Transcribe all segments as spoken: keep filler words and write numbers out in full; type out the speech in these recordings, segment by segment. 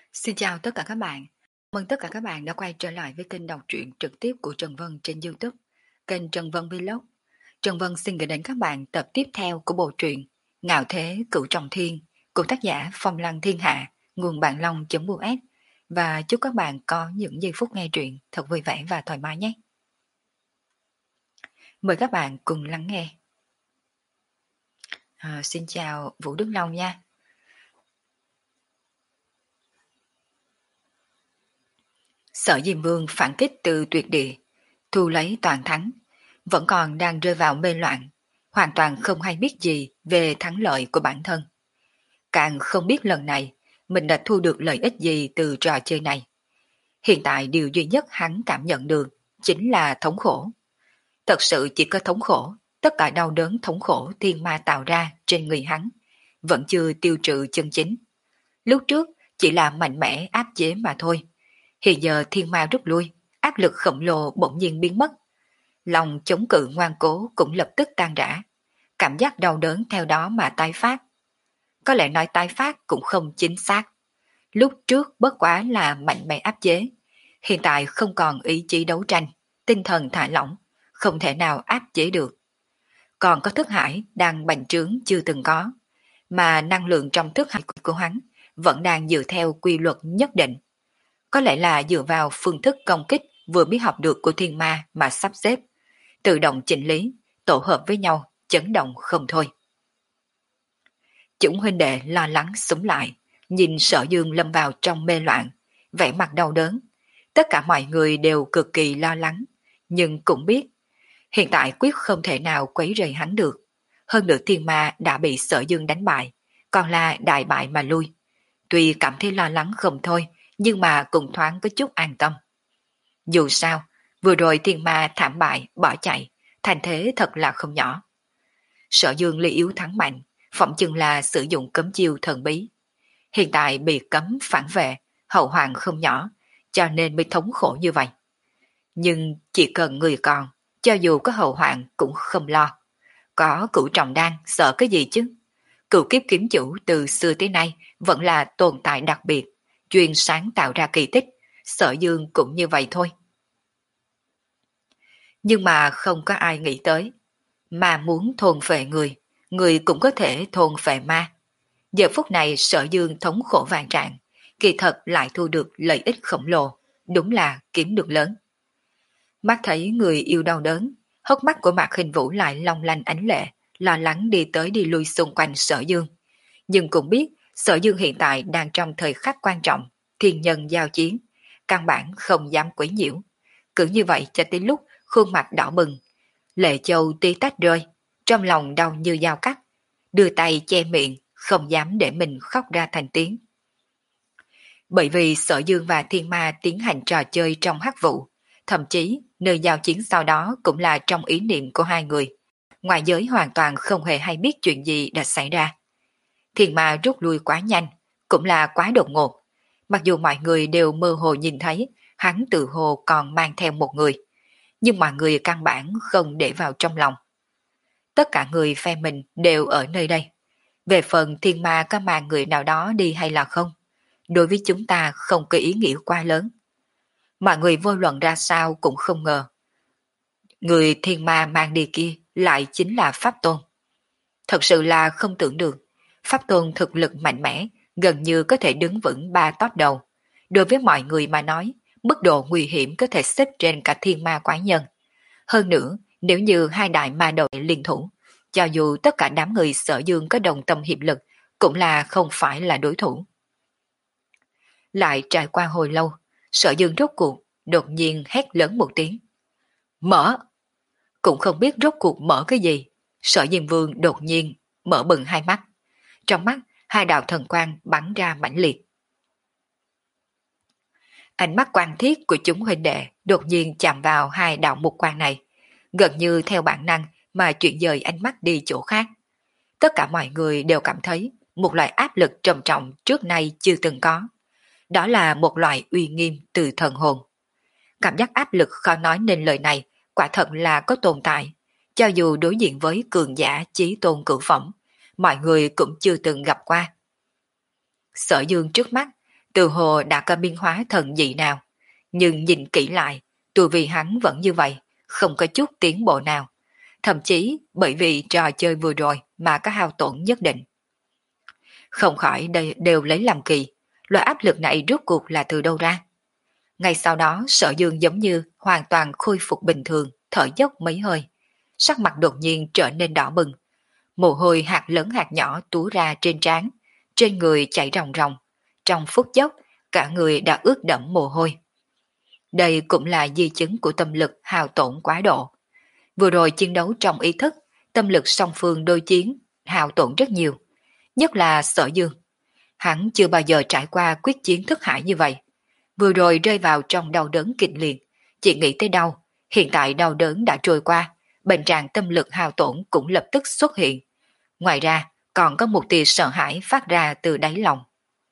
Xin chào tất cả các bạn. Mừng tất cả các bạn đã quay trở lại với kênh đọc truyện trực tiếp của Trần Vân trên YouTube, kênh Trần Vân Vlog. Trần Vân xin gửi đến các bạn tập tiếp theo của bộ truyện Ngạo Thế Cửu Trọng Thiên của tác giả Phong Lăng Thiên Hạ, nguồn bạn long.us, và chúc các bạn có những giây phút nghe truyện thật vui vẻ và thoải mái nhé. Mời các bạn cùng lắng nghe. À, xin chào Vũ Đức Long nha. Sở Diêm Vương phản kích từ tuyệt địa, thu lấy toàn thắng, vẫn còn đang rơi vào mê loạn, hoàn toàn không hay biết gì về thắng lợi của bản thân. Càng không biết lần này mình đã thu được lợi ích gì từ trò chơi này. Hiện tại điều duy nhất hắn cảm nhận được chính là thống khổ. Thật sự chỉ có thống khổ, tất cả đau đớn thống khổ thiên ma tạo ra trên người hắn, vẫn chưa tiêu trừ chân chính. Lúc trước chỉ là mạnh mẽ áp chế mà thôi. Hiện giờ thiên ma rút lui, áp lực khổng lồ bỗng nhiên biến mất. Lòng chống cự ngoan cố cũng lập tức tan rã. Cảm giác đau đớn theo đó mà tái phát. Có lẽ nói tái phát cũng không chính xác. Lúc trước bất quá là mạnh mẽ áp chế. Hiện tại không còn ý chí đấu tranh, tinh thần thả lỏng, không thể nào áp chế được. Còn có thức hải đang bành trướng chưa từng có, mà năng lượng trong thức hải của hắn vẫn đang dựa theo quy luật nhất định. Có lẽ là dựa vào phương thức công kích vừa mới học được của thiên ma mà sắp xếp, tự động chỉnh lý, tổ hợp với nhau, chấn động không thôi. Chúng huynh đệ lo lắng súng lại, nhìn Sở Dương lâm vào trong mê loạn, vẻ mặt đau đớn. Tất cả mọi người đều cực kỳ lo lắng, nhưng cũng biết, hiện tại quyết không thể nào quấy rầy hắn được. Hơn nữa thiên ma đã bị Sở Dương đánh bại, còn là đại bại mà lui. Tuy cảm thấy lo lắng không thôi, nhưng mà cũng thoáng có chút an tâm. Dù sao, vừa rồi thiên ma thảm bại, bỏ chạy, thành thế thật là không nhỏ. Sở Dương ly yếu thắng mạnh, phỏng chừng là sử dụng cấm chiêu thần bí. Hiện tại bị cấm phản vệ, hậu hoạn không nhỏ, cho nên mới thống khổ như vậy. Nhưng chỉ cần người còn, cho dù có hậu hoạn cũng không lo. Có cửu trọng đan, sợ cái gì chứ? Cửu kiếp kiếm chủ từ xưa tới nay vẫn là tồn tại đặc biệt, chuyên sáng tạo ra kỳ tích, Sở Dương cũng như vậy thôi. Nhưng mà không có ai nghĩ tới, mà muốn thôn phệ người, người cũng có thể thôn phệ ma. Giờ phút này Sở Dương thống khổ vạn trạng, kỳ thật lại thu được lợi ích khổng lồ, đúng là kiếm được lớn. Mắt thấy người yêu đau đớn, hốc mắt của Mạc Hình Vũ lại long lanh ánh lệ, lo lắng đi tới đi lui xung quanh Sở Dương. Nhưng cũng biết Sở Dương hiện tại đang trong thời khắc quan trọng, thiên nhân giao chiến, căn bản không dám quấy nhiễu. Cứ như vậy cho tới lúc khuôn mặt đỏ bừng, lệ châu tí tách rơi, trong lòng đau như dao cắt, đưa tay che miệng, không dám để mình khóc ra thành tiếng. Bởi vì Sở Dương và Thiên Ma tiến hành trò chơi trong hắc vụ, thậm chí nơi giao chiến sau đó cũng là trong ý niệm của hai người. Ngoại giới hoàn toàn không hề hay biết chuyện gì đã xảy ra. Thiên Ma rút lui quá nhanh, cũng là quá đột ngột. Mặc dù mọi người đều mơ hồ nhìn thấy hắn tự hồ còn mang theo một người, nhưng mọi người căn bản không để vào trong lòng. Tất cả người phe mình đều ở nơi đây. Về phần Thiên Ma có mang người nào đó đi hay là không, đối với chúng ta không có ý nghĩa quá lớn. Mọi người vô luận ra sao cũng không ngờ. Người Thiên Ma mang đi kia lại chính là Pháp Tôn. Thật sự là không tưởng được. Pháp Tôn thực lực mạnh mẽ, gần như có thể đứng vững ba top đầu. Đối với mọi người mà nói, mức độ nguy hiểm có thể xếp trên cả thiên ma quái nhân. Hơn nữa, nếu như hai đại ma đội liên thủ, cho dù tất cả đám người Sở Dương có đồng tâm hiệp lực, cũng là không phải là đối thủ. Lại trải qua hồi lâu, Sở Dương rốt cuộc, đột nhiên hét lớn một tiếng. Mở! Cũng không biết rốt cuộc mở cái gì. Sở Diêm Vương đột nhiên mở bừng hai mắt. Trong mắt, hai đạo thần quang bắn ra mãnh liệt. Ánh mắt quan thiết của chúng huynh đệ đột nhiên chạm vào hai đạo mục quang này, gần như theo bản năng mà chuyển dời ánh mắt đi chỗ khác. Tất cả mọi người đều cảm thấy một loại áp lực trầm trọng trước nay chưa từng có. Đó là một loại uy nghiêm từ thần hồn. Cảm giác áp lực khó nói nên lời này quả thật là có tồn tại. Cho dù đối diện với cường giả chí tôn cửu phẩm, mọi người cũng chưa từng gặp qua. Sở Dương trước mắt, Từ hồ đã có biến hóa thần dị nào, nhưng nhìn kỹ lại, tu vi hắn vẫn như vậy, không có chút tiến bộ nào. Thậm chí bởi vì trò chơi vừa rồi mà có hao tổn nhất định. Không khỏi đây đều lấy làm kỳ, loại áp lực này rốt cuộc là từ đâu ra. Ngay sau đó Sở Dương giống như hoàn toàn khôi phục bình thường, thở dốc mấy hơi. Sắc mặt đột nhiên trở nên đỏ bừng. Mồ hôi hạt lớn hạt nhỏ túa ra trên trán, trên người chảy ròng ròng. Trong phút chốc, cả người đã ướt đẫm mồ hôi. Đây cũng là di chứng của tâm lực hao tổn quá độ. Vừa rồi chiến đấu trong ý thức, tâm lực song phương đôi chiến, hao tổn rất nhiều. Nhất là Sở Dương. Hắn chưa bao giờ trải qua quyết chiến thức hải như vậy. Vừa rồi rơi vào trong đau đớn kịch liệt, chỉ nghĩ tới đau, hiện tại đau đớn đã trôi qua, bệnh trạng tâm lực hao tổn cũng lập tức xuất hiện. Ngoài ra, còn có một tia sợ hãi phát ra từ đáy lòng.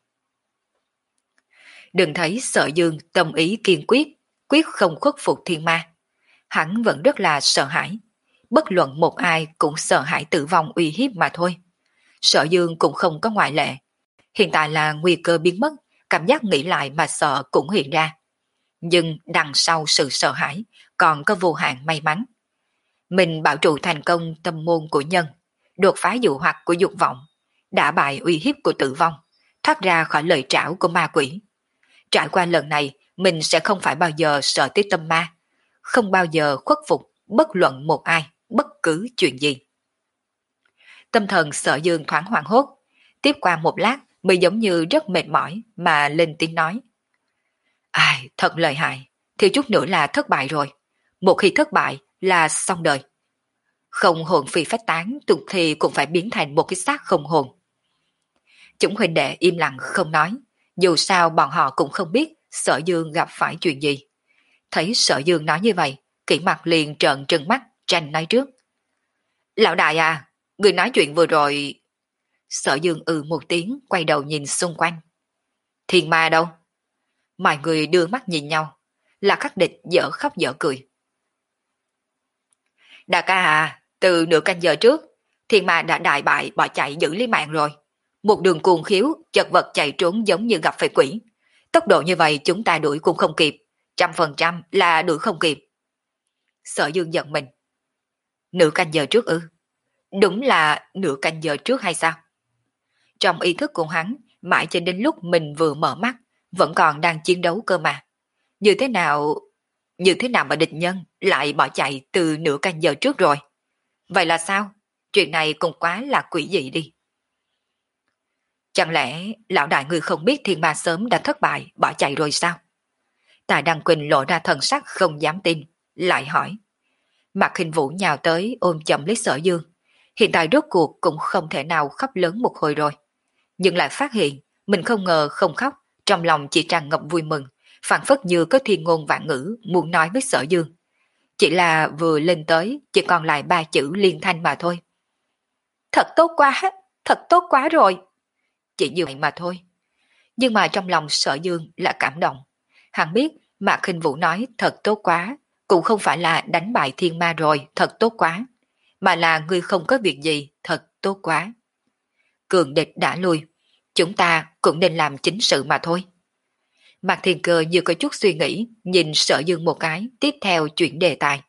Đừng thấy Sở Dương tâm ý kiên quyết, quyết không khuất phục thiên ma. Hắn vẫn rất là sợ hãi. Bất luận một ai cũng sợ hãi tử vong uy hiếp mà thôi. Sở Dương cũng không có ngoại lệ. Hiện tại là nguy cơ biến mất, cảm giác nghĩ lại mà sợ cũng hiện ra. Nhưng đằng sau sự sợ hãi còn có vô hạn may mắn. Mình bảo trụ thành công tâm môn của nhân, đột phá dụ hoặc của dục vọng, đã bại uy hiếp của tử vong, thoát ra khỏi lời trảo của ma quỷ. Trải qua lần này, mình sẽ không phải bao giờ sợ tới tâm ma, không bao giờ khuất phục bất luận một ai, bất cứ chuyện gì. Tâm thần Sở Dương thoáng hoảng hốt, tiếp qua một lát mới giống như rất mệt mỏi mà lên tiếng nói. Ai, thật lợi hại, thiếu chút nữa là thất bại rồi. Một khi thất bại là xong đời. Không hồn phi phách tán tục thì cũng phải biến thành một cái xác không hồn. Chúng huynh đệ im lặng không nói, dù sao bọn họ cũng không biết Sở Dương gặp phải chuyện gì. Thấy Sở Dương nói như vậy, Kỷ Mặc liền trợn trừng mắt, tranh nói trước. Lão đại à, người nói chuyện vừa rồi... Sở Dương ừ một tiếng, quay đầu nhìn xung quanh. Thiên ma đâu? Mọi người đưa mắt nhìn nhau, là khắc địch dở khóc dở cười. Đại ca à, từ nửa canh giờ trước, thiên ma đã đại bại bỏ chạy giữ lấy mạng rồi. Một đường cuồng khiếu, chật vật chạy trốn giống như gặp phải quỷ. Tốc độ như vậy chúng ta đuổi cũng không kịp, trăm phần trăm là đuổi không kịp. Sở Dương giận mình. Nửa canh giờ trước ư? Đúng là nửa canh giờ trước hay sao? Trong ý thức của hắn, mãi cho đến lúc mình vừa mở mắt, vẫn còn đang chiến đấu cơ mà. Như thế nào... Như thế nào mà địch nhân lại bỏ chạy từ nửa canh giờ trước rồi? Vậy là sao? Chuyện này cũng quá là quỷ dị đi. Chẳng lẽ lão đại người không biết thiên ma sớm đã thất bại, bỏ chạy rồi sao? Tài Đăng Quỳnh lộ ra thần sắc không dám tin, lại hỏi. Mạc Hình Vũ nhào tới ôm chậm lấy Sở Dương. Hiện tại rốt cuộc cũng không thể nào khóc lớn một hồi rồi. Nhưng lại phát hiện, mình không ngờ không khóc, trong lòng chỉ tràn ngập vui mừng, phảng phất như có thiên ngôn vạn ngữ muốn nói với Sở Dương. Chỉ là vừa lên tới, chỉ còn lại ba chữ liên thanh mà thôi. Thật tốt quá, thật tốt quá rồi. Chỉ như vậy mà thôi. Nhưng mà trong lòng Sở Dương là cảm động. Hắn biết Mạc Khinh Vũ nói thật tốt quá, cũng không phải là đánh bại thiên ma rồi, thật tốt quá, mà là ngươi không có việc gì, thật tốt quá. Cường địch đã lui, chúng ta cũng nên làm chính sự mà thôi. Mạc Thiên Cơ như có chút suy nghĩ, nhìn Sở Dương một cái, tiếp theo chuyển đề tài.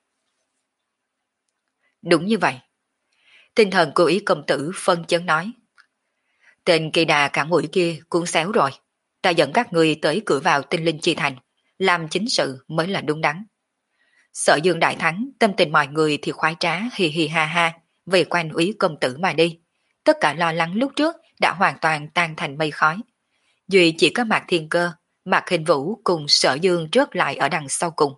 Đúng như vậy. Tinh thần của Ý công tử phân chấn nói. Tên kỳ đà cả mũi kia cũng xéo rồi. Ta dẫn các người tới cửa vào tinh linh chi thành, làm chính sự mới là đúng đắn. Sở Dương đại thắng, tâm tình mọi người thì khoái trá hì hì ha ha, về quanh Úy công tử mà đi. Tất cả lo lắng lúc trước đã hoàn toàn tan thành mây khói. Duy chỉ có Mạc Thiên Cơ, Mạc Hình Vũ cùng Sở Dương rớt lại ở đằng sau cùng.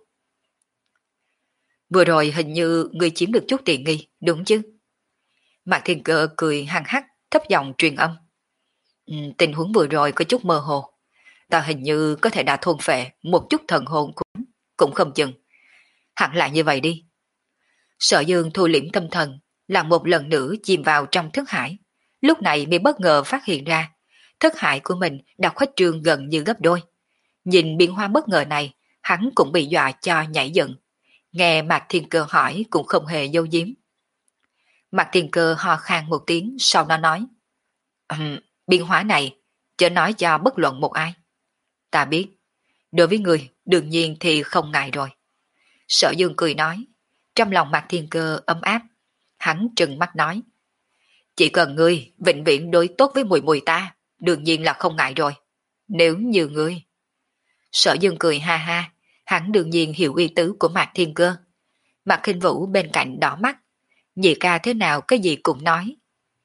Vừa rồi hình như người chiếm được chút tiện nghi, đúng chứ? Mạc Thiên Cơ cười hăng hắc, thấp giọng truyền âm. Ừ, tình huống vừa rồi có chút mơ hồ. Ta hình như có thể đã thôn phệ một chút thần hồn cũng, cũng không chừng. Hẳn là như vậy đi. Sở Dương thu liễm tâm thần, là một lần nữa chìm vào trong thức hải. Lúc này mới bất ngờ phát hiện ra, thức hải của mình đã khuếch trương gần như gấp đôi. Nhìn biến hóa bất ngờ này, hắn cũng bị dọa cho nhảy dựng. Nghe Mạc Thiên Cơ hỏi cũng không hề giấu giếm. Mạc Thiên Cơ ho khan một tiếng, sau đó nói. Um, biến hóa này, chớ nói cho bất luận một ai. Ta biết, đối với người đương nhiên thì không ngại rồi. Sở Dương cười nói, trong lòng Mạc Thiên Cơ ấm áp, hắn trừng mắt nói. Chỉ cần ngươi vĩnh viễn đối tốt với mùi mùi ta, đương nhiên là không ngại rồi. Nếu như ngươi... Sở Dương cười ha ha, hắn đương nhiên hiểu ý tứ của Mạc Thiên Cơ. Mạc Khinh Vũ bên cạnh đỏ mắt, nhị ca thế nào cái gì cũng nói.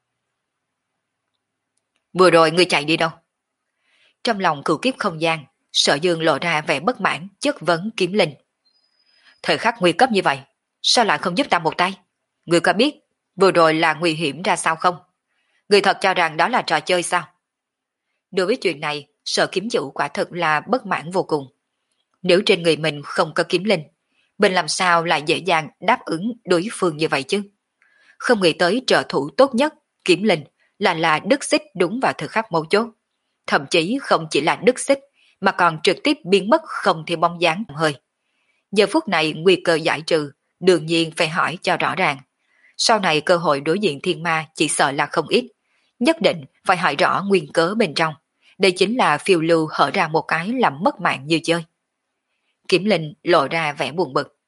Vừa rồi ngươi chạy đi đâu? Trong lòng cửu kiếp không gian, Sở Dương lộ ra vẻ bất mãn, chất vấn Kiếm Linh. Thời khắc nguy cấp như vậy, sao lại không giúp ta một tay? Ngươi có biết vừa rồi là nguy hiểm ra sao không? Ngươi thật cho rằng đó là trò chơi sao? Đối với chuyện này, Sở Kiếm Chủ quả thực là bất mãn vô cùng. Nếu trên người mình không có kiếm linh, mình làm sao lại dễ dàng đáp ứng đối phương như vậy chứ? Không nghĩ tới trợ thủ tốt nhất, kiếm linh, là là đứt xích đúng vào thời khắc mấu chốt. Thậm chí không chỉ là đứt xích, mà còn trực tiếp biến mất không theo bóng dáng hơi. Giờ phút này nguy cơ giải trừ, đương nhiên phải hỏi cho rõ ràng. Sau này cơ hội đối diện thiên ma chỉ sợ là không ít. Nhất định phải hỏi rõ nguyên cớ bên trong. Đây chính là phiêu lưu hở ra một cái làm mất mạng như chơi. Kiếm Linh lộ ra vẻ buồn bực.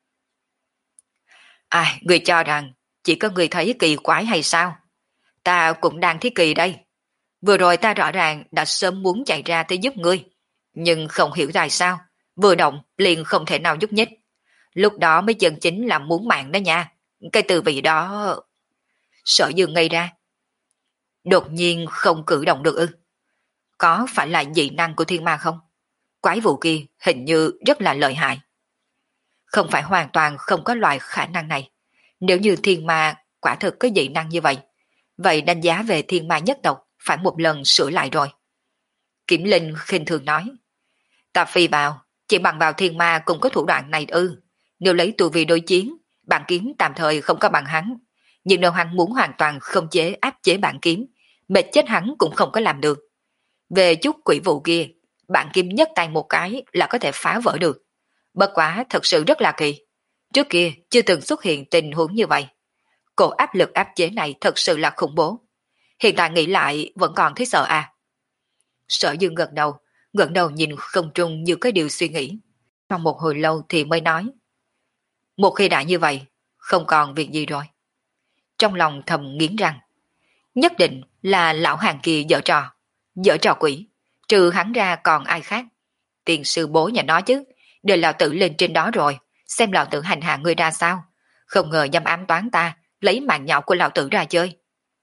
Ai, người cho rằng chỉ có người thấy kỳ quái hay sao? Ta cũng đang thấy kỳ đây. Vừa rồi ta rõ ràng đã sớm muốn chạy ra tới giúp ngươi. Nhưng không hiểu tại sao, vừa động liền không thể nào nhúc nhích. Lúc đó mới chân chính là muốn mạng đó nha. Cái từ vị đó... Sở Dương ngây ra. Đột nhiên không cử động được ư? Có phải là dị năng của thiên ma không? Quái vụ kia hình như rất là lợi hại. Không phải hoàn toàn không có loại khả năng này. Nếu như thiên ma quả thực có dị năng như vậy, vậy đánh giá về thiên ma nhất tộc phải một lần sửa lại rồi. Kiểm Linh khinh thường nói. Ta phi vào, chỉ bằng vào thiên ma cũng có thủ đoạn này ư. Nếu lấy tù vì đối chiến, bản kiếm tạm thời không có bằng hắn. Nhưng nếu hắn muốn hoàn toàn không chế áp chế bản kiếm, mệt chết hắn cũng không có làm được. Về chút quỷ vụ kia, bản kiếm nhất tay một cái là có thể phá vỡ được. Bất quá thật sự rất là kỳ. Trước kia chưa từng xuất hiện tình huống như vậy. Cổ áp lực áp chế này thật sự là khủng bố. Hiện tại nghĩ lại vẫn còn thấy sợ à. Sở Dương gật đầu, gật đầu nhìn không trung như cái điều suy nghĩ. Trong một hồi lâu thì mới nói. Một khi đã như vậy, không còn việc gì rồi. Trong lòng thầm nghiến răng. Nhất định là lão hàng kia dở trò. Dở trò quỷ. Trừ hắn ra còn ai khác. Tiền sư bố nhà nó chứ. Để lão tử lên trên đó rồi. Xem lão tử hành hạ người ra sao. Không ngờ nhằm ám toán ta. Lấy mạng nhỏ của lão tử ra chơi.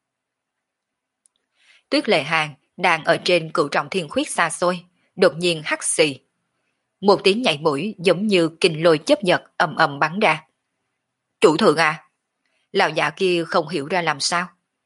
Tuyết Lệ Hàng đang ở trên cửu trọng thiên khuyết xa xôi. Đột nhiên hắt xì. Một tiếng nhảy mũi giống như kình lôi chớp giật ầm ầm bắn ra. Chủ thượng à? Lão giả kia không hiểu ra làm sao.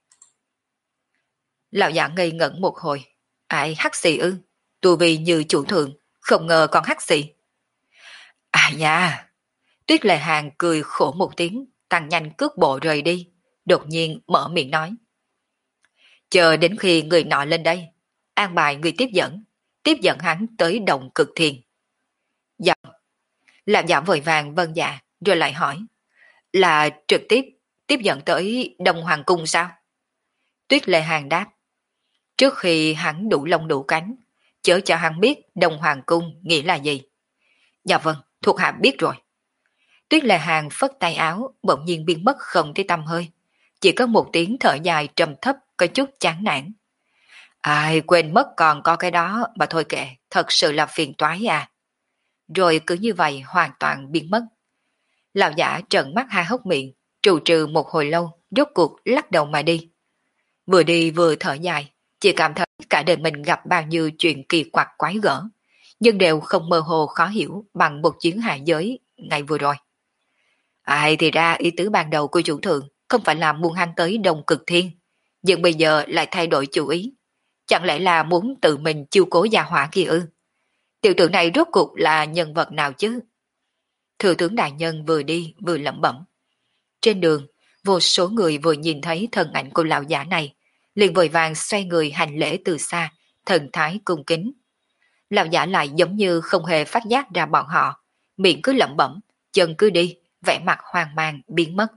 Lão giả ngây ngẩn một hồi. Ai hắt xì ư? Tu vi như chủ thượng, không ngờ còn hắt xì. À nha! Tuyết Lệ Hàng cười khổ một tiếng, tăng nhanh cước bộ rời đi. Đột nhiên mở miệng nói. Chờ đến khi người nọ lên đây, an bài người tiếp dẫn, tiếp dẫn hắn tới động cực thiền. Dạ. Làm giả vội vàng vâng dạ, rồi lại hỏi. Là trực tiếp tiếp dẫn tới Đông Hoàng Cung sao? Tuyết Lệ Hàng đáp. Trước khi hắn đủ lông đủ cánh, chớ cho hắn biết Đông Hoàng Cung nghĩa là gì. Dạ vâng, thuộc hạ biết rồi. Tuyết Lệ Hàng phất tay áo, bỗng nhiên biến mất không thấy tăm hơi. Chỉ có một tiếng thở dài trầm thấp, có chút chán nản. Ai quên mất còn có cái đó, mà thôi kệ, thật sự là phiền toái à. Rồi cứ như vậy hoàn toàn biến mất. Lão giả trợn mắt hai hốc miệng, trù trừ một hồi lâu, rốt cuộc lắc đầu mà đi. Vừa đi vừa thở dài, chỉ cảm thấy cả đời mình gặp bao nhiêu chuyện kỳ quặc quái gở, nhưng đều không mơ hồ khó hiểu bằng một chuyến hạ giới ngày vừa rồi. Ai thì ra ý tứ ban đầu của chủ thượng không phải là muốn hắn tới Đông Cực Thiên, nhưng bây giờ lại thay đổi chủ ý. Chẳng lẽ là muốn tự mình chiêu cố gia hỏa kia ư? Tiểu tử này rốt cuộc là nhân vật nào chứ? Thừa tướng đại nhân vừa đi vừa lẩm bẩm. Trên đường, vô số người vừa nhìn thấy thân ảnh của lão giả này, liền vội vàng xoay người hành lễ từ xa, thần thái cung kính. Lão giả lại giống như không hề phát giác ra bọn họ, miệng cứ lẩm bẩm, chân cứ đi, vẻ mặt hoang mang biến mất.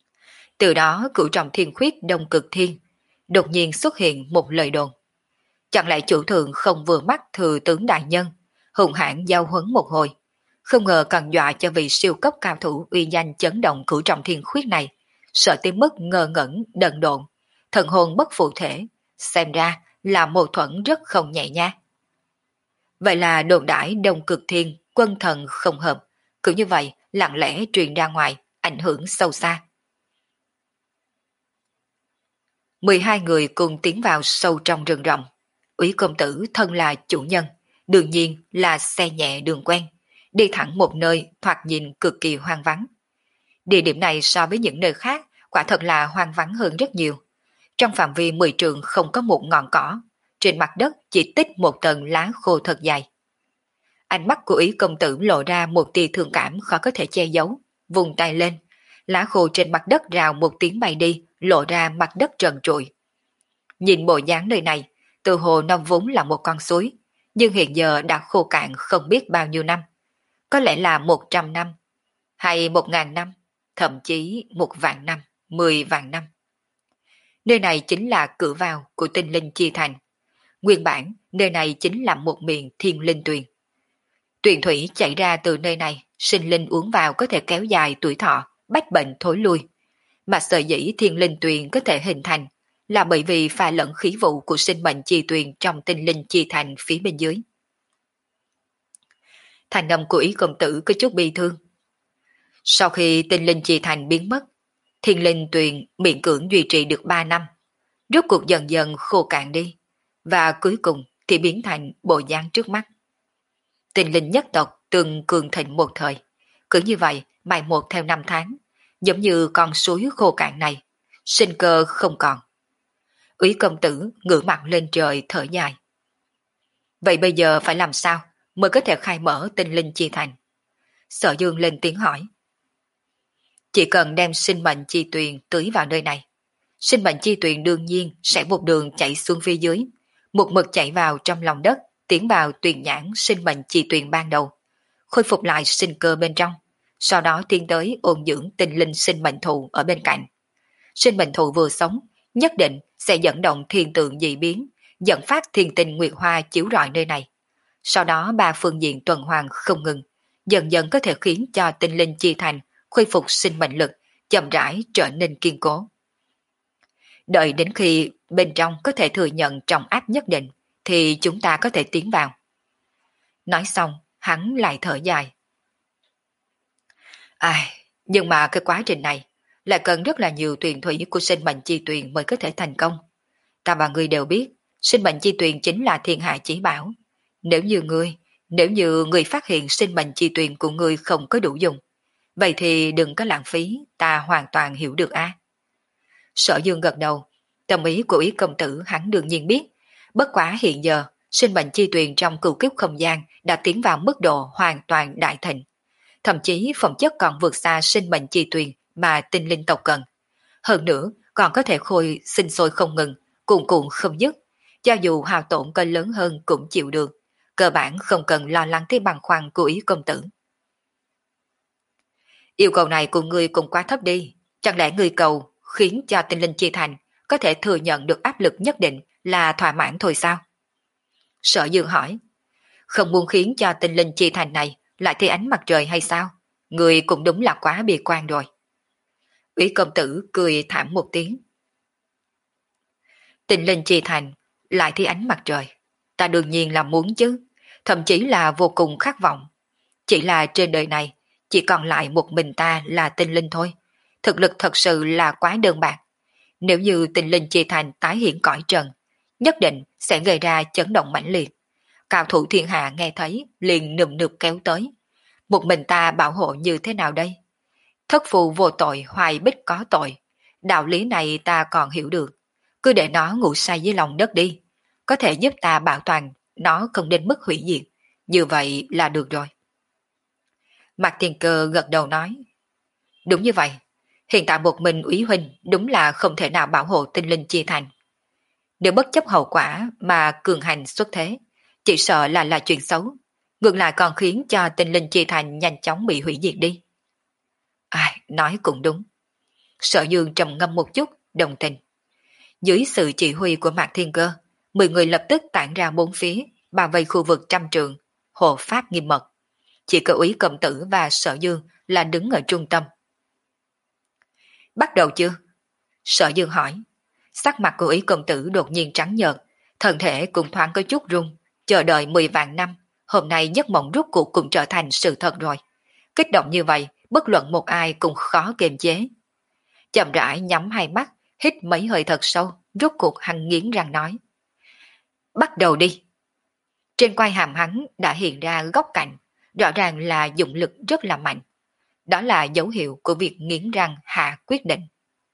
Từ đó cửu trọng thiên khuyết Đông Cực Thiên, đột nhiên xuất hiện một lời đồn. Chẳng lẽ chủ thượng không vừa mắt thừa tướng đại nhân, hùng hãn giao huấn một hồi, không ngờ còn dọa cho vị siêu cấp cao thủ uy danh chấn động cửu trọng thiên khuyết này, sợ tới mức ngơ ngẩn, đần độn, thần hồn bất phụ thể, xem ra là mâu thuẫn rất không nhẹ nha. Vậy là đồn đãi Đông Cực Thiên quân thần không hợp, cứ như vậy lặng lẽ truyền ra ngoài, ảnh hưởng sâu xa. mười hai người cùng tiến vào sâu trong rừng rậm. Úy công tử thân là chủ nhân, đương nhiên là xe nhẹ đường quen, đi thẳng một nơi thoạt nhìn cực kỳ hoang vắng. Địa điểm này so với những nơi khác quả thật là hoang vắng hơn rất nhiều. Trong phạm vi mười trượng không có một ngọn cỏ, trên mặt đất chỉ tích một tầng lá khô thật dày. Ánh mắt của Úy công tử lộ ra một tia thương cảm khó có thể che giấu, vùng tay lên, lá khô trên mặt đất rào một tiếng bay đi, lộ ra mặt đất trần trụi. Nhìn bộ dáng nơi này, từ hồ nó vốn là một con suối, nhưng hiện giờ đã khô cạn không biết bao nhiêu năm. Có lẽ là một trăm năm, hay một ngàn năm, thậm chí một vạn năm, mười vạn năm. Nơi này chính là cửa vào của tinh linh chi thành. Nguyên bản, nơi này chính là một miệng thiên linh tuyền. Tuyền thủy chảy ra từ nơi này, sinh linh uống vào có thể kéo dài tuổi thọ, bách bệnh thối lui. Mà sở dĩ thiên linh tuyền có thể hình thành là bởi vì pha lẫn khí vụ của sinh mệnh chi tuyền trong tinh linh chi thành phía bên dưới. Thành âm của Ý công tử có chút bi thương. Sau khi tinh linh chi thành biến mất, thiên linh tuyền miễn cưỡng duy trì được ba năm, rốt cuộc dần dần khô cạn đi, và cuối cùng thì biến thành bộ dáng trước mắt. Tinh linh nhất tộc từng cường thịnh một thời, cứ như vậy mai một theo năm tháng, giống như con suối khô cạn này, sinh cơ không còn. Úy công tử ngửa mặt lên trời thở dài. Vậy bây giờ phải làm sao mới có thể khai mở tinh linh chi thành? Sở Dương lên tiếng hỏi. Chỉ cần đem sinh mệnh chi tuyền tưới vào nơi này, sinh mệnh chi tuyền đương nhiên sẽ một đường chạy xuống phía dưới, một mực chạy vào trong lòng đất, tiến vào tuyền nhãn sinh mệnh chi tuyền ban đầu, khôi phục lại sinh cơ bên trong, sau đó tiến tới ôn dưỡng tinh linh sinh mệnh thụ ở bên cạnh. Sinh mệnh thụ vừa sống, nhất định sẽ dẫn động thiên tượng dị biến, dẫn phát thiên tinh nguyệt hoa chiếu rọi nơi này. Sau đó ba phương diện tuần hoàn không ngừng, dần dần có thể khiến cho tinh linh chi thành khôi phục sinh mệnh lực, chậm rãi trở nên kiên cố. Đợi đến khi bên trong có thể thừa nhận trọng áp nhất định, thì chúng ta có thể tiến vào. Nói xong, hắn lại thở dài. Ai, nhưng mà cái quá trình này lại cần rất là nhiều tuyền thủy của sinh mệnh chi tuyền mới có thể thành công. Ta và ngươi đều biết, sinh mệnh chi tuyền chính là thiên hạ chí bảo. Nếu như ngươi, nếu như ngươi phát hiện sinh mệnh chi tuyền của ngươi không có đủ dùng, vậy thì đừng có lãng phí, ta hoàn toàn hiểu được a. Sở Dương gật đầu, tâm ý của Ý công tử hắn đương nhiên biết, bất quá hiện giờ, sinh mệnh chi tuyền trong cửu kiếp không gian đã tiến vào mức độ hoàn toàn đại thịnh. Thậm chí phẩm chất còn vượt xa sinh mệnh chi tuyền mà tinh linh tộc cần. Hơn nữa, còn có thể khôi sinh sôi không ngừng, cuồn cuộn không dứt, cho dù hao tổn cơn lớn hơn cũng chịu được, cơ bản không cần lo lắng tới bằng khoăn của Ý công tử. Yêu cầu này của ngươi cũng quá thấp đi, chẳng lẽ ngươi cầu khiến cho tinh linh chi thành có thể thừa nhận được áp lực nhất định là thỏa mãn thôi sao? Sở Dương hỏi, không muốn khiến cho tinh linh chi thành này lại thấy ánh mặt trời hay sao? Ngươi cũng đúng là quá bi quan rồi. Úy công tử cười thảm một tiếng. Tinh linh chi thành lại thấy ánh mặt trời, ta đương nhiên là muốn chứ, thậm chí là vô cùng khát vọng. Chỉ là trên đời này chỉ còn lại một mình ta là tinh linh thôi, thực lực thật sự là quá đơn bạc. Nếu như tinh linh chi thành tái hiện cõi trần, nhất định sẽ gây ra chấn động mãnh liệt. Cao thủ thiên hạ nghe thấy liền nườm nượp kéo tới. Một mình ta bảo hộ như thế nào đây? Thất phù vô tội, hoài bích có tội. Đạo lý này ta còn hiểu được. Cứ để nó ngủ say dưới lòng đất đi. Có thể giúp ta bảo toàn, nó không đến mức hủy diệt. Như vậy là được rồi. Mạc Thiên Cơ gật đầu nói. Đúng như vậy. Hiện tại một mình Úy Huynh đúng là không thể nào bảo hộ tinh linh chi thành. Nếu bất chấp hậu quả mà cường hành xuất thế, chỉ sợ là là chuyện xấu. Ngược lại còn khiến cho tinh linh chi thành nhanh chóng bị hủy diệt đi. Ai, nói cũng đúng. Sở Dương trầm ngâm một chút, đồng tình. Dưới sự chỉ huy của Mạc Thiên Cơ, Mười người lập tức tản ra bốn phía, bao vây khu vực trăm trường, hộ pháp nghiêm mật. Chỉ có úy công tử và Sở Dương là đứng ở trung tâm. Bắt đầu chưa? Sở Dương hỏi. Sắc mặt của úy công tử đột nhiên trắng nhợt, thân thể cũng thoáng có chút run, chờ đợi mười vạn năm, hôm nay giấc mộng rút cuộc cũng trở thành sự thật rồi. Kích động như vậy, bất luận một ai cũng khó kiềm chế. Chậm rãi nhắm hai mắt, hít mấy hơi thật sâu, rút cuộc hắn nghiến răng nói. Bắt đầu đi. Trên quai hàm hắn đã hiện ra góc cạnh, rõ ràng là dụng lực rất là mạnh. Đó là dấu hiệu của việc nghiến răng hạ quyết định.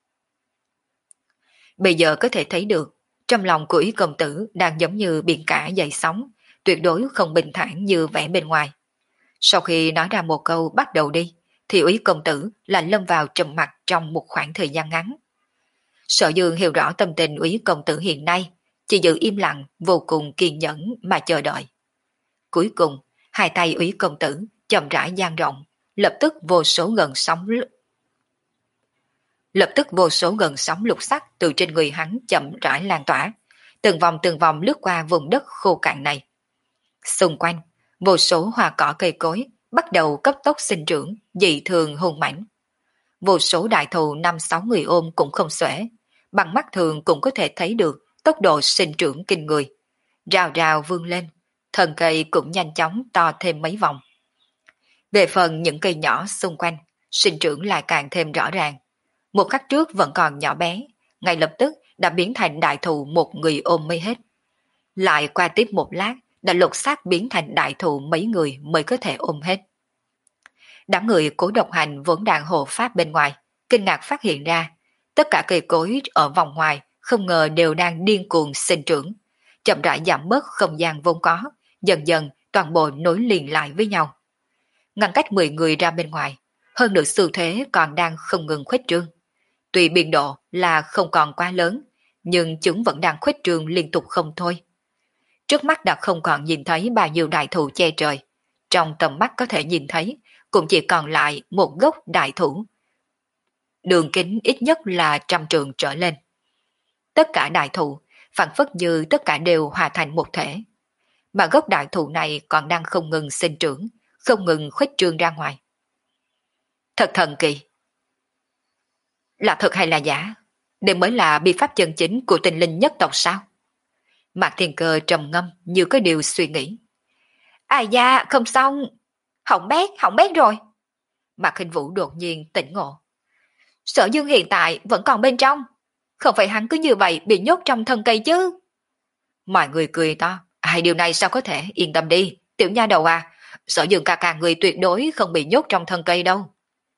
Bây giờ có thể thấy được, trong lòng của ý công tử đang giống như biển cả dậy sóng, tuyệt đối không bình thản như vẻ bên ngoài. Sau khi nói ra một câu bắt đầu đi, thì úy công tử là lâm vào trầm mặc trong một khoảng thời gian ngắn. Sở Dương hiểu rõ tâm tình úy công tử hiện nay, chỉ giữ im lặng, vô cùng kiên nhẫn mà chờ đợi. Cuối cùng, hai tay úy công tử chậm rãi dang rộng, lập tức vô số gần sóng lập tức vô số gần sóng lục sắc từ trên người hắn chậm rãi lan tỏa, từng vòng từng vòng lướt qua vùng đất khô cạn này. Xung quanh, vô số hoa cỏ cây cối bắt đầu cấp tốc sinh trưởng, dị thường hùng mãnh. Vô số đại thụ năm sáu người ôm cũng không xuể, bằng mắt thường cũng có thể thấy được tốc độ sinh trưởng kinh người. Rào rào vươn lên, thân cây cũng nhanh chóng to thêm mấy vòng. Về phần những cây nhỏ xung quanh, sinh trưởng lại càng thêm rõ ràng. Một khắc trước vẫn còn nhỏ bé, ngay lập tức đã biến thành đại thụ một người ôm mới hết. Lại qua tiếp một lát, đã lột xác biến thành đại thụ mấy người mới có thể ôm hết. Đám người cố độc hành vốn đang hộ pháp bên ngoài, kinh ngạc phát hiện ra, tất cả cây cối ở vòng ngoài không ngờ đều đang điên cuồng sinh trưởng, chậm rãi giảm bớt không gian vốn có, dần dần toàn bộ nối liền lại với nhau. Ngăn cách mười người ra bên ngoài, hơn nữa xu thế còn đang không ngừng khuếch trương. Tuy biên độ là không còn quá lớn, nhưng chúng vẫn đang khuếch trương liên tục không thôi. Trước mắt đã không còn nhìn thấy bao nhiêu đại thụ che trời. Trong tầm mắt có thể nhìn thấy, cũng chỉ còn lại một gốc đại thụ. Đường kính ít nhất là trăm trượng trở lên. Tất cả đại thụ, phản phất như tất cả đều hòa thành một thể. Mà gốc đại thụ này còn đang không ngừng sinh trưởng, không ngừng khuếch trương ra ngoài. Thật thần kỳ. Là thật hay là giả? Đây mới là bi pháp chân chính của tinh linh nhất tộc sao? Mạc Thiên Cơ trầm ngâm như có điều suy nghĩ. Ai da, không xong. Hỏng bét, hỏng bét rồi. Mạc Hình Vũ đột nhiên tỉnh ngộ. Sở Dương hiện tại vẫn còn bên trong. Không phải hắn cứ như vậy bị nhốt trong thân cây chứ. Mọi người cười to. Ai điều này sao có thể, yên tâm đi. Tiểu nha đầu à, Sở Dương ca ca người tuyệt đối không bị nhốt trong thân cây đâu.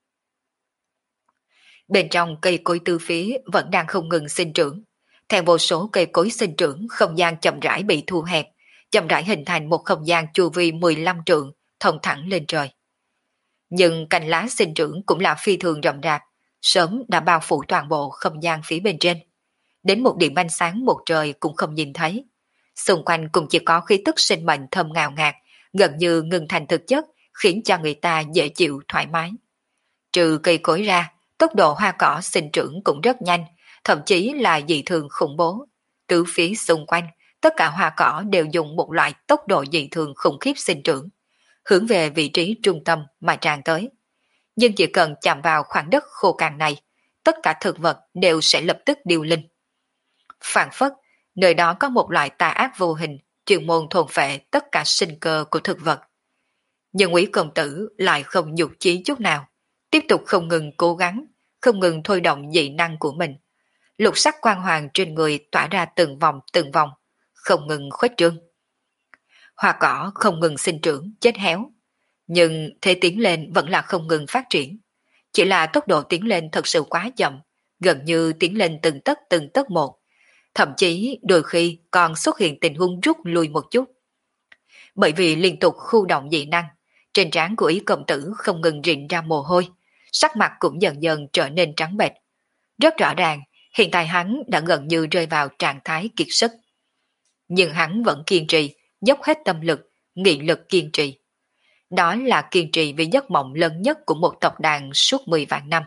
Bên trong cây cối tư phía vẫn đang không ngừng sinh trưởng. Theo vô số cây cối sinh trưởng, không gian chậm rãi bị thu hẹp, chậm rãi hình thành một không gian chu vi mười lăm trượng, thông thẳng lên trời. Nhưng cành lá sinh trưởng cũng là phi thường rậm rạp, sớm đã bao phủ toàn bộ không gian phía bên trên. Đến một điểm ánh sáng một trời cũng không nhìn thấy. Xung quanh cũng chỉ có khí tức sinh mệnh thơm ngào ngạt, gần như ngừng thành thực chất, khiến cho người ta dễ chịu thoải mái. Trừ cây cối ra, tốc độ hoa cỏ sinh trưởng cũng rất nhanh, thậm chí là dị thường khủng bố. Từ phía xung quanh, tất cả hoa cỏ đều dùng một loại tốc độ dị thường khủng khiếp sinh trưởng, hướng về vị trí trung tâm mà tràn tới. Nhưng chỉ cần chạm vào khoảng đất khô cằn này, tất cả thực vật đều sẽ lập tức điêu linh. Phản phất, nơi đó có một loại tà ác vô hình, chuyên môn thôn phệ tất cả sinh cơ của thực vật. Nhưng Úy công tử lại không nhục chí chút nào, tiếp tục không ngừng cố gắng, không ngừng thôi động dị năng của mình. Lục sắc quang hoàng trên người tỏa ra từng vòng từng vòng, không ngừng khuếch trương. Hoa cỏ không ngừng sinh trưởng, chết héo, nhưng thế tiến lên vẫn là không ngừng phát triển. Chỉ là tốc độ tiến lên thật sự quá chậm, gần như tiến lên từng tấc từng tấc một, thậm chí đôi khi còn xuất hiện tình huống rút lui một chút. Bởi vì liên tục khu động dị năng, trên trán của Ý công tử không ngừng rịn ra mồ hôi, sắc mặt cũng dần dần trở nên trắng bệch. Rất rõ ràng, hiện tại hắn đã gần như rơi vào trạng thái kiệt sức. Nhưng hắn vẫn kiên trì, dốc hết tâm lực, nghị lực kiên trì. Đó là kiên trì vì giấc mộng lớn nhất của một tộc đàn suốt mười vạn năm.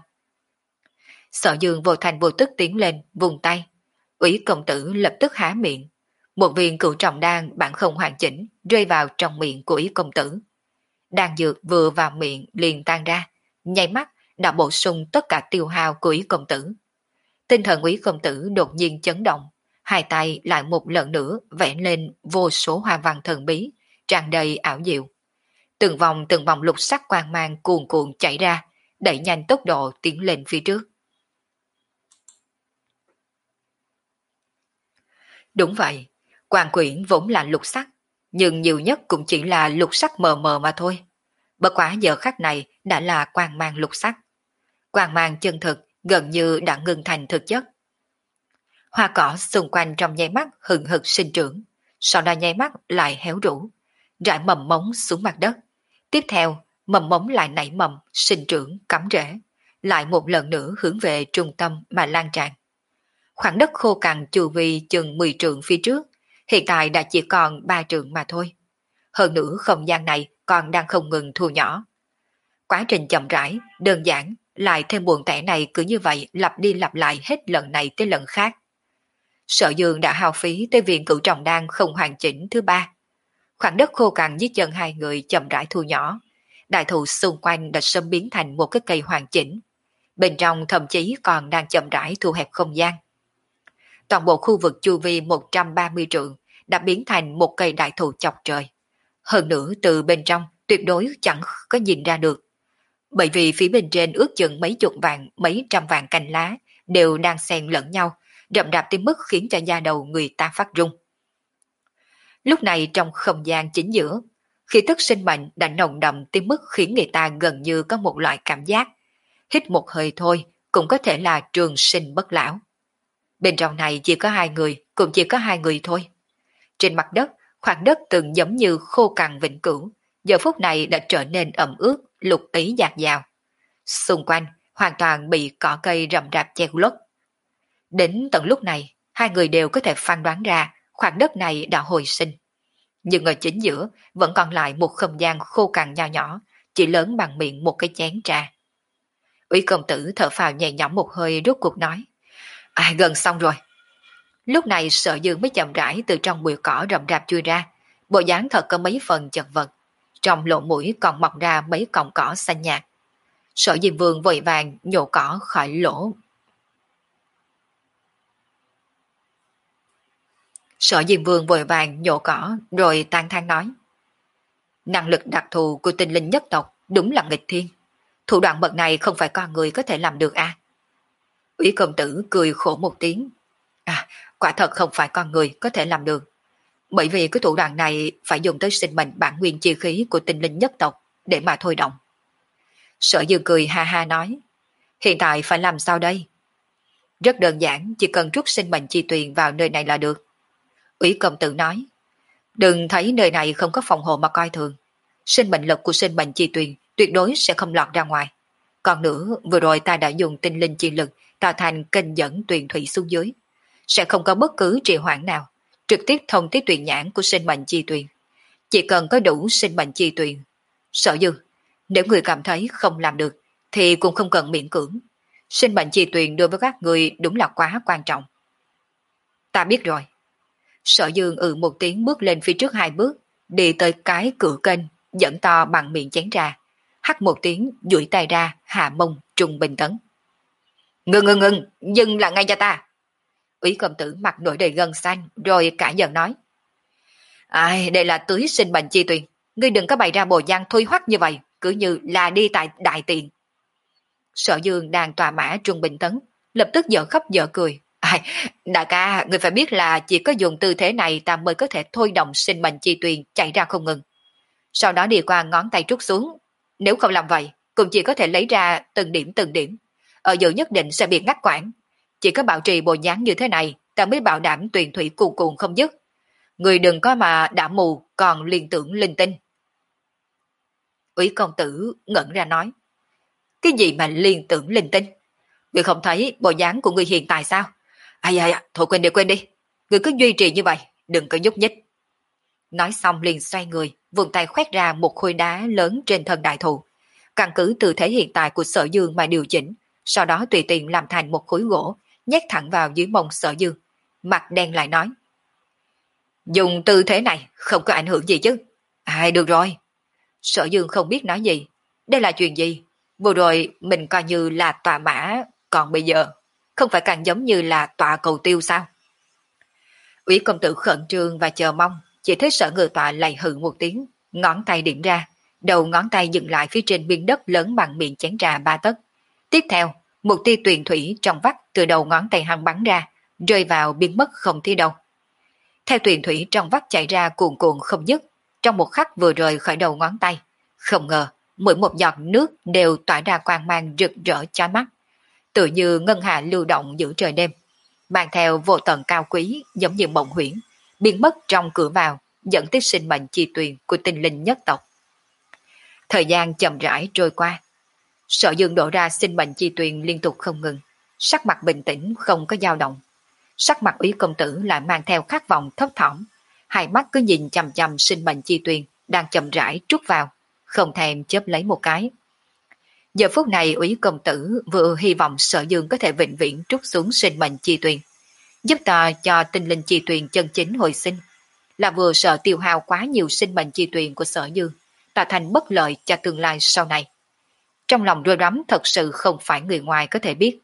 Sở Dương vô thành vô tức tiến lên, vùng tay. Úy công tử lập tức há miệng. Một viên cửu trọng đan bản không hoàn chỉnh rơi vào trong miệng của Ý công tử. Đan dược vừa vào miệng liền tan ra, nháy mắt đã bổ sung tất cả tiêu hao của Ý công tử. Tinh thần Ý công tử đột nhiên chấn động, hai tay lại một lần nữa vẽ lên vô số hoa văn thần bí, tràn đầy ảo diệu. Từng vòng từng vòng lục sắc quang mang cuồn cuộn chảy ra, đẩy nhanh tốc độ tiến lên phía trước. Đúng vậy, quang quyển vốn là lục sắc, nhưng nhiều nhất cũng chỉ là lục sắc mờ mờ mà thôi. Bất quá giờ khắc này đã là quang mang lục sắc. Quang mang chân thực gần như đã ngưng thành thực chất. Hoa cỏ xung quanh trong nháy mắt hừng hực sinh trưởng, sau đó nháy mắt lại héo rũ, rải mầm mống xuống mặt đất. Tiếp theo, mầm mống lại nảy mầm, sinh trưởng, cắm rễ, lại một lần nữa hướng về trung tâm mà lan tràn. Khoảng đất khô cằn chu vi chừng mười trượng phía trước, hiện tại đã chỉ còn ba trượng mà thôi. Hơn nữa không gian này còn đang không ngừng thu nhỏ. Quá trình chậm rãi, đơn giản, lại thêm buồn tẻ này cứ như vậy lặp đi lặp lại hết lần này tới lần khác. Sở Dương đã hao phí tới viện cửu trọng đan không hoàn chỉnh thứ ba. Khoảng đất khô cằn dưới chân hai người chậm rãi thu nhỏ. Đại thụ xung quanh đã sớm biến thành một cái cây hoàn chỉnh. Bên trong thậm chí còn đang chậm rãi thu hẹp không gian. Toàn bộ khu vực chu vi một trăm ba mươi trượng đã biến thành một cây đại thụ chọc trời. Hơn nữa từ bên trong tuyệt đối chẳng có nhìn ra được. Bởi vì phía bên trên ước chừng mấy chục vạn, mấy trăm vạn cành lá đều đang xen lẫn nhau, rậm rạp tới mức khiến cho da đầu người ta phát rung. Lúc này trong không gian chính giữa, khí tức sinh mệnh đã nồng đậm tới mức khiến người ta gần như có một loại cảm giác. Hít một hơi thôi cũng có thể là trường sinh bất lão. Bên trong này chỉ có hai người, cũng chỉ có hai người thôi. Trên mặt đất, khoảng đất từng giống như khô cằn vĩnh cửu, giờ phút này đã trở nên ẩm ướt, lục ý dạt dào. Xung quanh hoàn toàn bị cỏ cây rậm rạp che lấp. Đến tận lúc này, hai người đều có thể phán đoán ra khoảng đất này đã hồi sinh. Nhưng ở chính giữa vẫn còn lại một không gian khô cằn nho nhỏ, chỉ lớn bằng miệng một cái chén trà. Úy công tử thở phào nhẹ nhõm một hơi rốt cuộc nói. À, gần xong rồi. Lúc này Sở Dương mới chậm rãi từ trong bụi cỏ rậm rạp chui ra, bộ dáng thật có mấy phần chật vật. Trong lỗ mũi còn mọc ra mấy cọng cỏ xanh nhạt. Sở Diêm Vương vội vàng nhổ cỏ khỏi lỗ. Sở Diêm Vương vội vàng nhổ cỏ rồi tán thán nói. Năng lực đặc thù của tinh linh nhất tộc đúng là nghịch thiên. Thủ đoạn bậc này không phải con người có thể làm được à? Úy công tử cười khổ một tiếng. À, quả thật không phải con người có thể làm được. Bởi vì cái thủ đoạn này phải dùng tới sinh mệnh bản nguyên chi khí của tinh linh nhất tộc để mà thôi động. Sở Dương cười ha ha nói. Hiện tại phải làm sao đây? Rất đơn giản, chỉ cần trút sinh mệnh chi tuyền vào nơi này là được. Úy công tử nói. Đừng thấy nơi này không có phòng hộ mà coi thường. Sinh mệnh lực của sinh mệnh chi tuyền tuyệt đối sẽ không lọt ra ngoài. Còn nữa, vừa rồi ta đã dùng tinh linh chi lực tạo thành kênh dẫn tuyền thủy xuống dưới. Sẽ không có bất cứ trì hoãn nào, trực tiếp thông tới tuyền nhãn của sinh mệnh chi tuyền. Chỉ cần có đủ sinh mệnh chi tuyền. Sở Dương, nếu người cảm thấy không làm được, thì cũng không cần miễn cưỡng. Sinh mệnh chi tuyền đối với các người đúng là quá quan trọng. Ta biết rồi. Sở Dương ừ một tiếng bước lên phía trước hai bước, đi tới cái cửa kênh, dẫn to bằng miệng chén trà. Hắt một tiếng, duỗi tay ra, hạ mông, trùng bình tấn. Ngừng ngừng ngừng, dừng lại ngay cho ta. Úy công tử mặt nổi đầy gân xanh, rồi cả giận nói. Ai, đây là tưới sinh mệnh chi tuyền. Ngươi đừng có bày ra bộ dáng thôi hoắc như vậy, cứ như là đi tại đại tiện. Sở Dương đang tòa mã trung bình tấn, lập tức dở khóc dở cười. Ai, đại ca, người phải biết là chỉ có dùng tư thế này ta mới có thể thôi động sinh mệnh chi tuyền chạy ra không ngừng. Sau đó đi qua ngón tay trút xuống. Nếu không làm vậy, cũng chỉ có thể lấy ra từng điểm từng điểm. Ở giữa nhất định sẽ bị ngắt quãng. Chỉ có bảo trì bộ dáng như thế này, ta mới bảo đảm tuyền thủy cuồn cuộn không dứt. Người đừng có mà đã mù, còn liên tưởng linh tinh. Úy công tử ngẩn ra nói. Cái gì mà liên tưởng linh tinh? Người không thấy bộ dáng của người hiện tại sao? Ai ai, thôi quên đi quên đi. Người cứ duy trì như vậy, đừng có nhúc nhích. Nói xong liền xoay người, vùng tay khoét ra một khối đá lớn trên thân đại thụ. Căn cứ tư thế hiện tại của Sở Dương mà điều chỉnh, sau đó tùy tiện làm thành một khối gỗ, nhét thẳng vào dưới mông Sở Dương. Mặt đen lại nói. Dùng tư thế này không có ảnh hưởng gì chứ. Ai được rồi. Sở Dương không biết nói gì. Đây là chuyện gì? Vừa rồi mình coi như là tòa mã, còn bây giờ không phải càng giống như là tòa cầu tiêu sao? Ủy công tử khẩn trương và chờ mong, chỉ thấy Sở Ngự Tọa lầy hừ một tiếng, ngón tay điểm ra, đầu ngón tay dừng lại phía trên miếng đất lớn bằng miệng chén trà ba tấc. Tiếp theo, một tia tuyền thủy trong vắt từ đầu ngón tay hắn bắn ra, rơi vào biến mất không thấy đâu. Theo tuyền thủy trong vắt chảy ra cuồn cuộn không dứt, trong một khắc vừa rời khỏi đầu ngón tay, không ngờ mỗi một giọt nước đều tỏa ra quang mang rực rỡ chói mắt, tự như ngân hà lưu động giữa trời đêm, mang theo vô tận cao quý giống như mộng huyễn, biến mất trong cửa vào, dẫn tới sinh mệnh chi tuyền của tinh linh nhất tộc. Thời gian chậm rãi trôi qua, Sở Dương đổ ra sinh mệnh chi tuyền liên tục không ngừng, sắc mặt bình tĩnh không có dao động. Sắc mặt Úy công tử lại mang theo khát vọng thấp thỏm, hai mắt cứ nhìn chằm chằm sinh mệnh chi tuyền đang chậm rãi trút vào, không thèm chớp lấy một cái. Giờ phút này Úy công tử vừa hy vọng Sở Dương có thể vĩnh viễn trút xuống sinh mệnh chi tuyền, giúp ta cho tinh linh chi tuyền chân chính hồi sinh, là vừa sợ tiêu hao quá nhiều sinh mệnh chi tuyền của Sở Dương, tạo thành bất lợi cho tương lai sau này. Trong lòng rối rắm thật sự không phải người ngoài có thể biết.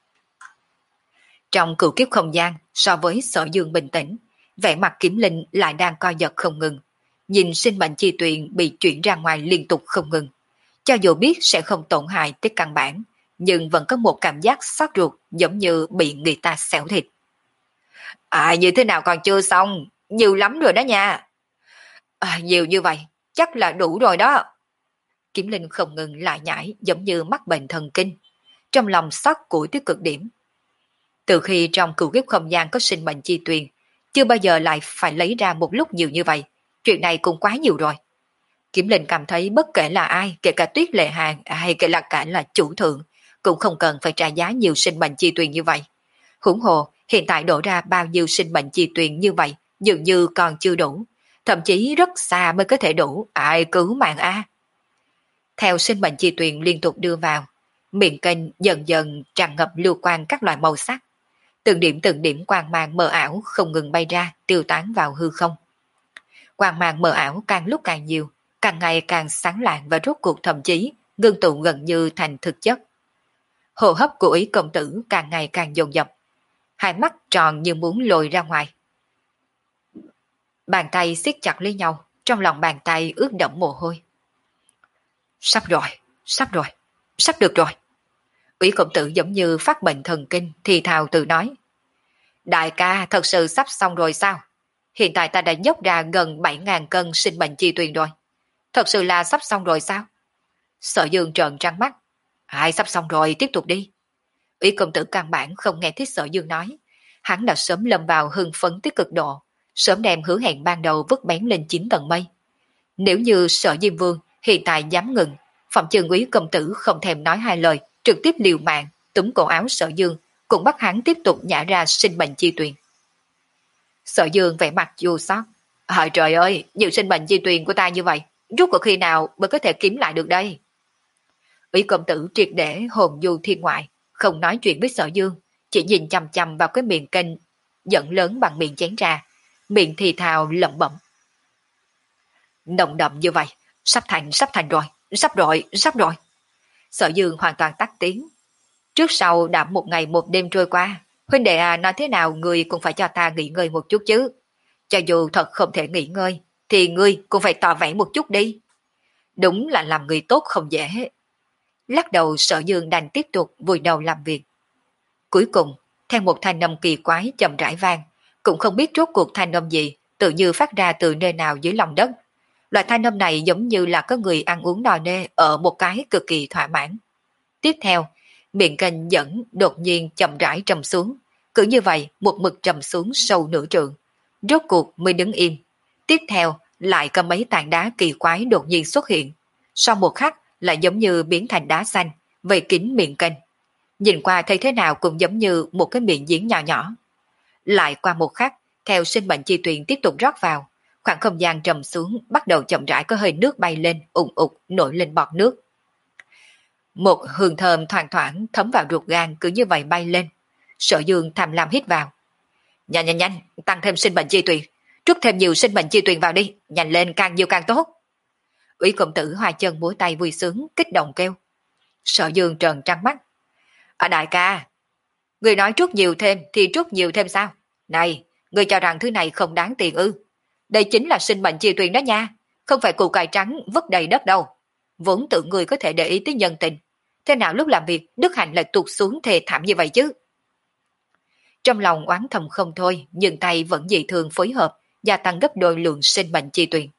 Trong cửu kiếp không gian, so với Sở Dương bình tĩnh, vẻ mặt Kiếm Linh lại đang co giật không ngừng, nhìn sinh mệnh chi tuyền bị chuyển ra ngoài liên tục không ngừng. Cho dù biết sẽ không tổn hại tới căn bản, nhưng vẫn có một cảm giác xót ruột giống như bị người ta xẻo thịt. À, như thế nào còn chưa xong, nhiều lắm rồi đó nha. À, nhiều như vậy, chắc là đủ rồi đó. Kiếm Linh không ngừng lại nhảy giống như mắc bệnh thần kinh, trong lòng xót củi tới cực điểm. Từ khi trong cửu kiếp không gian có sinh mệnh chi tuyền, chưa bao giờ lại phải lấy ra một lúc nhiều như vậy, chuyện này cũng quá nhiều rồi. Kiếm Linh cảm thấy bất kể là ai, kể cả Tuyết Lệ Hàng hay kể là cả là chủ thượng, cũng không cần phải trả giá nhiều sinh mệnh chi tuyền như vậy. Huống hồ, hiện tại đổ ra bao nhiêu sinh mệnh chi tuyền như vậy, dường như còn chưa đủ, thậm chí rất xa mới có thể đủ, ai cứu mạng a. Theo sinh mệnh chi tuyền liên tục đưa vào, miệng kênh dần dần tràn ngập lưu quang các loại màu sắc. Từng điểm từng điểm quang mang mờ ảo không ngừng bay ra, tiêu tán vào hư không. Quang mang mờ ảo càng lúc càng nhiều, càng ngày càng sáng lạng và rốt cuộc thậm chí ngưng tụ gần như thành thực chất. Hô hấp của Ý công tử càng ngày càng dồn dập, hai mắt tròn như muốn lồi ra ngoài. Bàn tay siết chặt lấy nhau, trong lòng bàn tay ướt đẫm mồ hôi. Sắp rồi, sắp rồi, sắp được rồi. Ủy công tử giống như phát bệnh thần kinh, thì thào tự nói. Đại ca thật sự sắp xong rồi sao? Hiện tại ta đã dốc ra gần bảy ngàn cân sinh mệnh chi tuyền rồi. Thật sự là sắp xong rồi sao? Sở Dương trợn trắng mắt. Ai sắp xong rồi, tiếp tục đi. Ủy công tử căn bản không nghe thấy Sở Dương nói. Hắn đã sớm lâm vào hưng phấn tới cực độ, sớm đem hứa hẹn ban đầu vứt bén lên chín tầng mây. Nếu như Sở Diêm Vương hiện tại dám ngừng, Phạm Trường Úy công tử không thèm nói hai lời, trực tiếp liều mạng, túm cổ áo Sở Dương, cũng bắt hắn tiếp tục nhả ra sinh mệnh chi tuyền. Sở Dương vẻ mặt chua xót. Hỡi trời ơi, nhiều sinh mệnh chi tuyền của ta như vậy, rút cuộc khi nào mới có thể kiếm lại được đây? Úy công tử triệt để hồn du thiên ngoại, không nói chuyện với Sở Dương, chỉ nhìn chằm chằm vào cái miệng kênh dẫn lớn bằng miệng chén trà, miệng thì thào lẩm bẩm. Nồng đậm như vậy, sắp thành, sắp thành rồi, sắp rồi, sắp rồi. Sở Dương hoàn toàn tắt tiếng. Trước sau đã một ngày một đêm trôi qua, huynh đệ à, nói thế nào người cũng phải cho ta nghỉ ngơi một chút chứ. Cho dù thật không thể nghỉ ngơi, thì ngươi cũng phải tỏ vẻ một chút đi. Đúng là làm người tốt không dễ. Lắc đầu Sở Dương đành tiếp tục vùi đầu làm việc. Cuối cùng, theo một thanh âm kỳ quái chậm rãi vang, cũng không biết rốt cuộc thanh âm gì, tự như phát ra từ nơi nào dưới lòng đất. Loại thanh âm này giống như là có người ăn uống no nê ở một cái cực kỳ thỏa mãn. Tiếp theo, miệng kênh dẫn đột nhiên chậm rãi trầm xuống, cứ như vậy một mực trầm xuống sâu nửa trượng, rốt cuộc mới đứng im. Tiếp theo lại có mấy tảng đá kỳ quái đột nhiên xuất hiện, sau một khắc lại giống như biến thành đá xanh, vây kín miệng kênh. Nhìn qua thấy thế nào cũng giống như một cái miệng giếng nhỏ nhỏ. Lại qua một khắc, theo sinh mệnh chi tuyền tiếp tục rót vào, khoảng không gian trầm xuống, bắt đầu chậm rãi có hơi nước bay lên, ủng ục nổi lên bọt nước. Một hương thơm thoang thoảng thấm vào ruột gan cứ như vậy bay lên. Sở Dương tham lam hít vào. Nhanh nhanh nhanh, tăng thêm sinh mệnh chi tuyền, Trút thêm nhiều sinh mệnh chi tuyền vào đi, nhanh lên càng nhiều càng tốt. Ủy công tử hoa chân múa tay vui sướng, kích động kêu. Sở Dương trợn trắng mắt. À đại ca, người nói trút nhiều thêm thì trút nhiều thêm sao? Này, người cho rằng thứ này không đáng tiền ư? Đây chính là sinh mệnh chi tuyền đó nha, không phải củ cải trắng vứt đầy đất đâu. Vốn tưởng người có thể để ý tới nhân tình, thế nào lúc làm việc đức hạnh lại tụt xuống thê thảm như vậy chứ? Trong lòng oán thầm không thôi, nhưng tay vẫn dị thường phối hợp, gia tăng gấp đôi lượng sinh mệnh chi tuyền.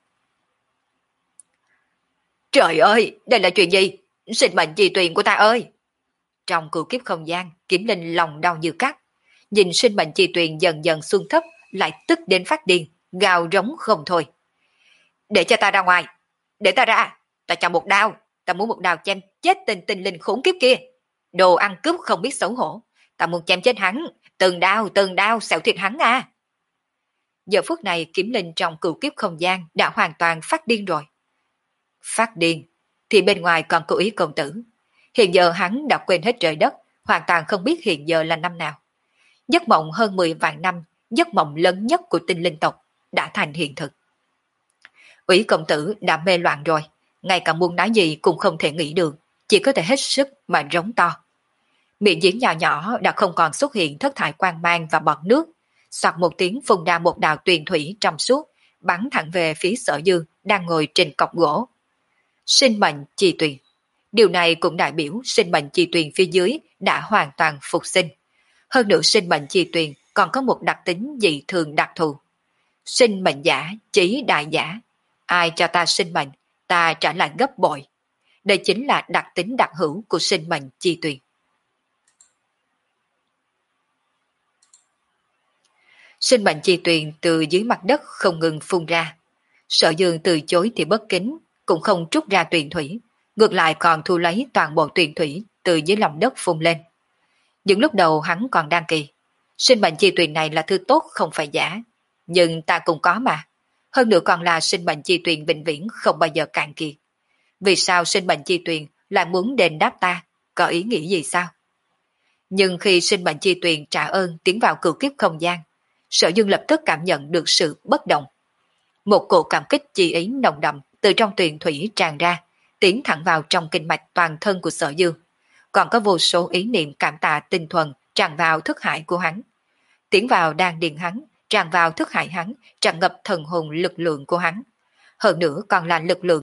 Trời ơi, đây là chuyện gì? Sinh mệnh chi tuyền của ta ơi! Trong cửu kiếp không gian, Kiếm Linh lòng đau như cắt. Nhìn sinh mệnh chi tuyền dần dần xuân thấp, lại tức đến phát điên, gào rống không thôi. Để cho ta ra ngoài, để ta ra, ta cho một đao, ta muốn một đao chém chết tên tinh linh khốn kiếp kia. Đồ ăn cướp không biết xấu hổ, ta muốn chém chết hắn, từng đao, từng đao xẻo thịt hắn à. Giờ phút này Kiếm Linh trong cửu kiếp không gian đã hoàn toàn phát điên rồi. Phát điên, thì bên ngoài còn cố ý công tử. Hiện giờ hắn đã quên hết trời đất, hoàn toàn không biết hiện giờ là năm nào. Giấc mộng hơn mười vạn năm, giấc mộng lớn nhất của tinh linh tộc, đã thành hiện thực. Ủy công tử đã mê loạn rồi, ngay cả muốn nói gì cũng không thể nghĩ được, chỉ có thể hết sức mà rống to. Miệng giếng nhỏ nhỏ đã không còn xuất hiện thất thải quang mang và bọt nước, soạt một tiếng phun ra một đạo tuyền thủy trong suốt, bắn thẳng về phía Sở Dương đang ngồi trên cọc gỗ. Sinh mệnh chi tuyền. Điều này cũng đại biểu sinh mệnh chi tuyền phía dưới đã hoàn toàn phục sinh. Hơn nữa sinh mệnh chi tuyền còn có một đặc tính dị thường đặc thù. Sinh mệnh giả chỉ đại giả. Ai cho ta sinh mệnh, ta trả lại gấp bội. Đây chính là đặc tính đặc hữu của sinh mệnh chi tuyền. Sinh mệnh chi tuyền từ dưới mặt đất không ngừng phun ra. Sở Dương từ chối thì bất kính, cũng không trút ra tuyền thủy, ngược lại còn thu lấy toàn bộ tuyền thủy từ dưới lòng đất phun lên. Những lúc đầu hắn còn đang kỳ, sinh mệnh chi tuyền này là thứ tốt không phải giả, nhưng ta cũng có mà. Hơn nữa còn là sinh mệnh chi tuyền vĩnh viễn không bao giờ cạn kiệt. Vì sao sinh mệnh chi tuyền lại muốn đền đáp ta, có ý nghĩ gì sao? Nhưng khi sinh mệnh chi tuyền trả ơn tiến vào cửu kiếp không gian, Sở Dương lập tức cảm nhận được sự bất động. Một cổ cảm kích chi ý nồng đậm từ trong tuyền thủy tràn ra, tiến thẳng vào trong kinh mạch toàn thân của Sở Dương. Còn có vô số ý niệm cảm tạ tinh thuần tràn vào thức hải của hắn. Tiến vào đan điền hắn, tràn vào thức hải hắn, tràn ngập thần hồn lực lượng của hắn. Hơn nữa còn là lực lượng